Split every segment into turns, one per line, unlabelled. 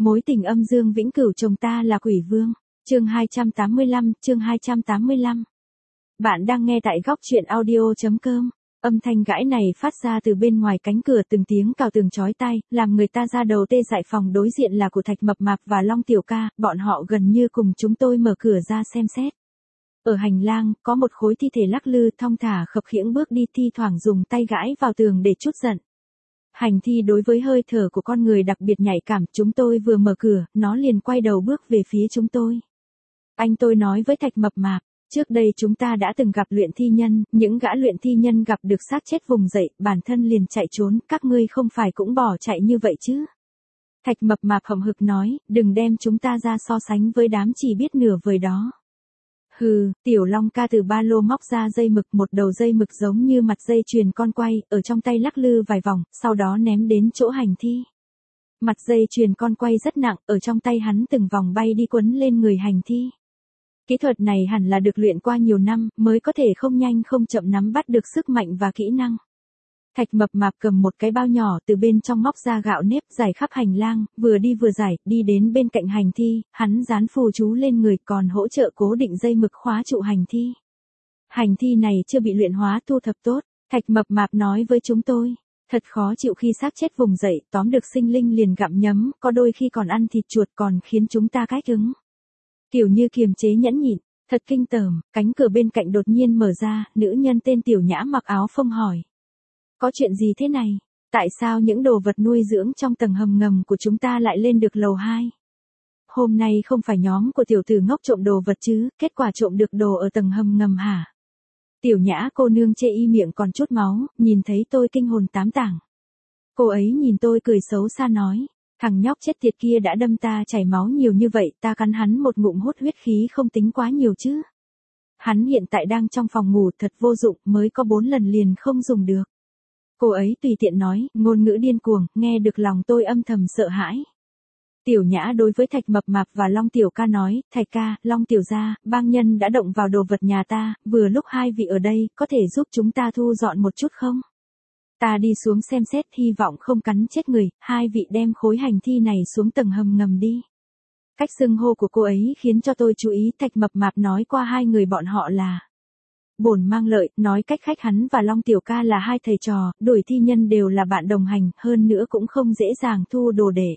Mối tình âm dương vĩnh cửu chồng ta là quỷ vương. Chương 285. Bạn đang nghe tại góc truyện audio.com. Âm thanh gãi này phát ra từ bên ngoài cánh cửa, từng tiếng cào tường chói tai, làm người ta ra đầu tê dại. Phòng đối diện là của Thạch Mập Mạp và Long Tiểu Ca, bọn họ gần như cùng chúng tôi mở cửa ra xem xét. Ở hành lang, có một khối thi thể lắc lư thong thả khập khiễng bước đi, thi thoảng dùng tay gãi vào tường để trút giận. Hành thi đối với hơi thở của con người đặc biệt nhạy cảm, chúng tôi vừa mở cửa, nó liền quay đầu bước về phía chúng tôi. Anh tôi nói với Thạch Mập Mạp, trước đây chúng ta đã từng gặp luyện thi nhân, những gã luyện thi nhân gặp được xác chết vùng dậy, bản thân liền chạy trốn, các ngươi không phải cũng bỏ chạy như vậy chứ? Thạch Mập Mạp hậm hực nói, đừng đem chúng ta ra so sánh với đám chỉ biết nửa vời đó. Hừ, Tiểu Long Ca từ ba lô móc ra dây mực, một đầu dây mực giống như mặt dây chuyền con quay, ở trong tay lắc lư vài vòng, sau đó ném đến chỗ hành thi. Mặt dây chuyền con quay rất nặng, ở trong tay hắn từng vòng bay đi quấn lên người hành thi. Kỹ thuật này hẳn là được luyện qua nhiều năm, mới có thể không nhanh không chậm nắm bắt được sức mạnh và kỹ năng. Thạch Mập Mạp cầm một cái bao nhỏ từ bên trong móc ra gạo nếp, giải khắp hành lang, vừa đi vừa giải, đi đến bên cạnh hành thi, hắn dán phù chú lên người, còn hỗ trợ cố định dây mực khóa trụ hành thi. Hành thi này chưa bị luyện hóa thu thập tốt, Thạch Mập Mạp nói với chúng tôi. Thật khó chịu khi xác chết vùng dậy, tóm được sinh linh liền gặm nhấm, có đôi khi còn ăn thịt chuột, còn khiến chúng ta cách ứng. Kiểu như kiềm chế nhẫn nhịn, thật kinh tởm. Cánh cửa bên cạnh đột nhiên mở ra, nữ nhân tên Tiểu Nhã mặc áo phông hỏi. Có chuyện gì thế này? Tại sao những đồ vật nuôi dưỡng trong tầng hầm ngầm của chúng ta lại lên được lầu 2? Hôm nay không phải nhóm của tiểu tử ngốc trộm đồ vật chứ, kết quả trộm được đồ ở tầng hầm ngầm hả? Tiểu Nhã cô nương chê y miệng còn chút máu, nhìn thấy tôi kinh hồn tám tảng. Cô ấy nhìn tôi cười xấu xa nói, thằng nhóc chết tiệt kia đã đâm ta chảy máu nhiều như vậy, ta cắn hắn một ngụm hút huyết khí không tính quá nhiều chứ. Hắn hiện tại đang trong phòng ngủ, thật vô dụng, mới có 4 lần liền không dùng được. Cô ấy tùy tiện nói, ngôn ngữ điên cuồng, nghe được lòng tôi âm thầm sợ hãi. Tiểu Nhã đối với Thạch Mập Mạp và Long Tiểu Ca nói, Thạch ca, Long Tiểu gia, bang nhân đã động vào đồ vật nhà ta, vừa lúc hai vị ở đây, có thể giúp chúng ta thu dọn một chút không? Ta đi xuống xem xét, hy vọng không cắn chết người, hai vị đem khối hành thi này xuống tầng hầm ngầm đi. Cách xưng hô của cô ấy khiến cho tôi chú ý. Thạch Mập Mạp nói qua hai người bọn họ là Bổn Mang Lợi, nói cách khách hắn và Long Tiểu Ca là hai thầy trò, đuổi thi nhân đều là bạn đồng hành, hơn nữa cũng không dễ dàng thu đồ để.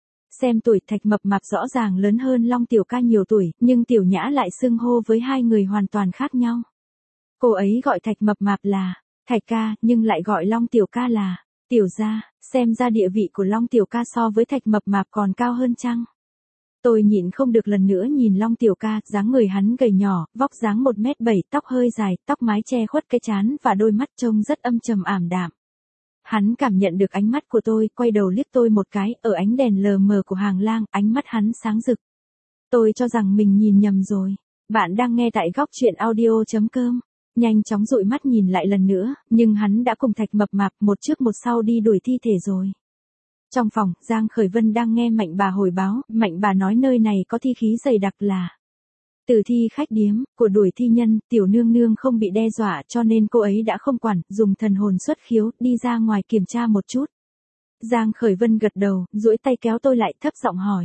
Xem tuổi, Thạch Mập Mạp rõ ràng lớn hơn Long Tiểu Ca nhiều tuổi, nhưng Tiểu Nhã lại xưng hô với hai người hoàn toàn khác nhau. Cô ấy gọi Thạch Mập Mạp là Thạch ca, nhưng lại gọi Long Tiểu Ca là Tiểu gia, xem ra địa vị của Long Tiểu Ca so với Thạch Mập Mạp còn cao hơn chăng? Tôi nhịn không được lần nữa nhìn Long Tiểu Ca, dáng người hắn gầy nhỏ, vóc dáng 1m7, tóc hơi dài, tóc mái che khuất cái trán và đôi mắt trông rất âm trầm ảm đạm. Hắn cảm nhận được ánh mắt của tôi, quay đầu liếc tôi một cái, ở ánh đèn lờ mờ của hàng lang, ánh mắt hắn sáng rực. Tôi cho rằng mình nhìn nhầm rồi. Bạn đang nghe tại góc truyện audio.com. Nhanh chóng dụi mắt nhìn lại lần nữa, nhưng hắn đã cùng Thạch Mập Mạp một trước một sau đi đuổi thi thể rồi. Trong phòng, Giang Khởi Vân đang nghe Mạnh bà hồi báo, Mạnh bà nói nơi này có thi khí dày đặc là tử thi khách điếm, của đuổi thi nhân, tiểu nương nương không bị đe dọa cho nên cô ấy đã không quản, dùng thần hồn xuất khiếu, đi ra ngoài kiểm tra một chút. Giang Khởi Vân gật đầu, duỗi tay kéo tôi lại, thấp giọng hỏi.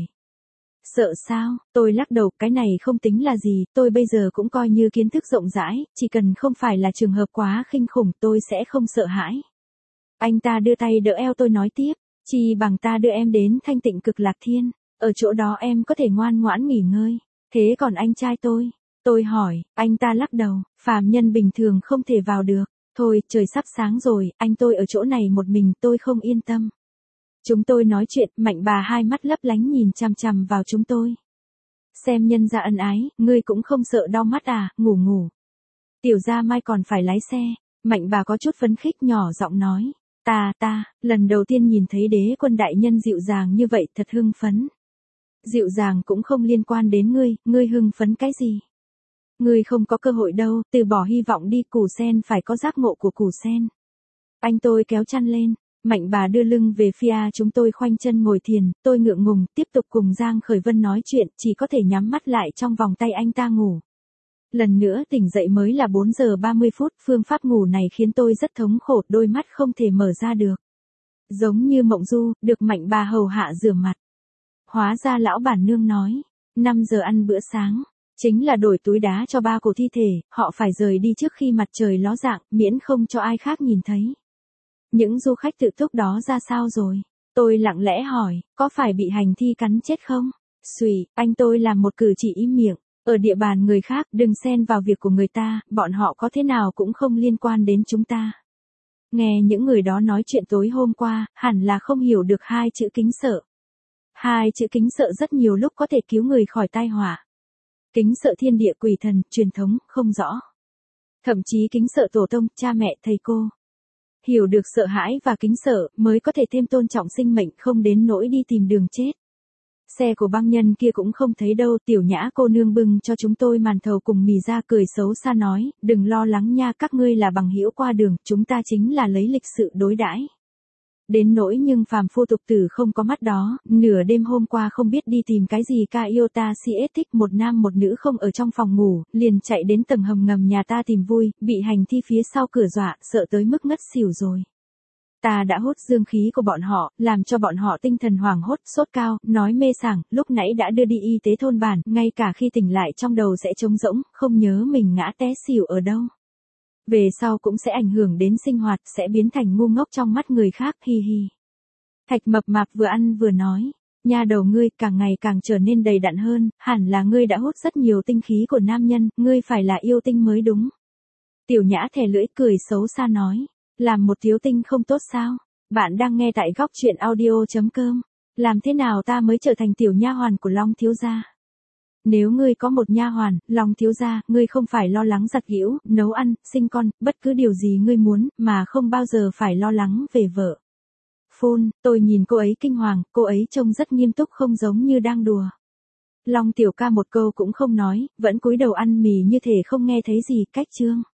Sợ sao? Tôi lắc đầu, cái này không tính là gì, tôi bây giờ cũng coi như kiến thức rộng rãi, chỉ cần không phải là trường hợp quá kinh khủng tôi sẽ không sợ hãi. Anh ta đưa tay đỡ eo tôi nói tiếp, chi bằng ta đưa em đến Thanh Tịnh Cực Lạc Thiên, ở chỗ đó em có thể ngoan ngoãn nghỉ ngơi, thế còn anh trai tôi hỏi, anh ta lắc đầu, phàm nhân bình thường không thể vào được, thôi trời sắp sáng rồi, anh tôi ở chỗ này một mình tôi không yên tâm. Chúng tôi nói chuyện, Mạnh bà hai mắt lấp lánh nhìn chằm chằm vào chúng tôi. Xem nhân gia ân ái, ngươi cũng không sợ đau mắt à, ngủ. Tiểu gia mai còn phải lái xe, Mạnh bà có chút phấn khích nhỏ giọng nói. Ta, lần đầu tiên nhìn thấy Đế Quân đại nhân dịu dàng như vậy thật hưng phấn. Dịu dàng cũng không liên quan đến ngươi hưng phấn cái gì? Ngươi không có cơ hội đâu, từ bỏ hy vọng đi, củ sen phải có giác ngộ của củ sen. Anh tôi kéo chăn lên. Mạnh bà đưa lưng về phía chúng tôi khoanh chân ngồi thiền, tôi ngượng ngùng, tiếp tục cùng Giang Khởi Vân nói chuyện, chỉ có thể nhắm mắt lại trong vòng tay anh ta ngủ. Lần nữa tỉnh dậy mới là 4 giờ 30 phút, phương pháp ngủ này khiến tôi rất thống khổ, đôi mắt không thể mở ra được. Giống như mộng du, được Mạnh bà hầu hạ rửa mặt. Hóa ra lão bản nương nói, 5 giờ ăn bữa sáng, chính là đổi túi đá cho ba cổ thi thể, họ phải rời đi trước khi mặt trời ló dạng, miễn không cho ai khác nhìn thấy. Những du khách tự túc đó ra sao rồi? Tôi lặng lẽ hỏi, có phải bị hành thi cắn chết không? Xùy, anh tôi làm một cử chỉ im miệng. Ở địa bàn người khác, đừng xen vào việc của người ta, bọn họ có thế nào cũng không liên quan đến chúng ta. Nghe những người đó nói chuyện tối hôm qua, hẳn là không hiểu được hai chữ kính sợ. Hai chữ kính sợ rất nhiều lúc có thể cứu người khỏi tai họa. Kính sợ thiên địa quỷ thần, truyền thống, không rõ. Thậm chí kính sợ tổ tông, cha mẹ, thầy cô. Hiểu được sợ hãi và kính sợ, mới có thể thêm tôn trọng sinh mệnh, không đến nỗi đi tìm đường chết. Xe của băng nhân kia cũng không thấy đâu, Tiểu Nhã cô nương bưng cho chúng tôi màn thầu cùng mì ra, cười xấu xa nói, đừng lo lắng nha, các ngươi là bằng hữu qua đường, chúng ta chính là lấy lịch sự đối đãi. Đến nỗi nhưng phàm phu tục tử không có mắt đó, nửa đêm hôm qua không biết đi tìm cái gì ca yêu ta si thích, một nam một nữ không ở trong phòng ngủ, liền chạy đến tầng hầm ngầm nhà ta tìm vui, bị hành thi phía sau cửa dọa, sợ tới mức ngất xỉu rồi. Ta đã hút dương khí của bọn họ, làm cho bọn họ tinh thần hoảng hốt, sốt cao, nói mê sảng, lúc nãy đã đưa đi y tế thôn bản, ngay cả khi tỉnh lại trong đầu sẽ trống rỗng, không nhớ mình ngã té xỉu ở đâu. Về sau cũng sẽ ảnh hưởng đến sinh hoạt, sẽ biến thành ngu ngốc trong mắt người khác, hi hi. Thạch Mập Mạp vừa ăn vừa nói, nha đầu ngươi càng ngày càng trở nên đầy đặn hơn, hẳn là ngươi đã hút rất nhiều tinh khí của nam nhân, ngươi phải là yêu tinh mới đúng. Tiểu Nhã thè lưỡi cười xấu xa nói, làm một thiếu tinh không tốt sao? Bạn đang nghe tại góc truyện audio.com. Làm thế nào ta mới trở thành tiểu nha hoàn của Long thiếu gia? Nếu ngươi có một nha hoàn, Long thiếu gia, ngươi không phải lo lắng giặt giũ, nấu ăn, sinh con, bất cứ điều gì ngươi muốn, mà không bao giờ phải lo lắng về vợ. Phun, tôi nhìn cô ấy kinh hoàng, cô ấy trông rất nghiêm túc không giống như đang đùa. Long tiểu ca một câu cũng không nói, vẫn cúi đầu ăn mì như thể không nghe thấy gì, cách chương.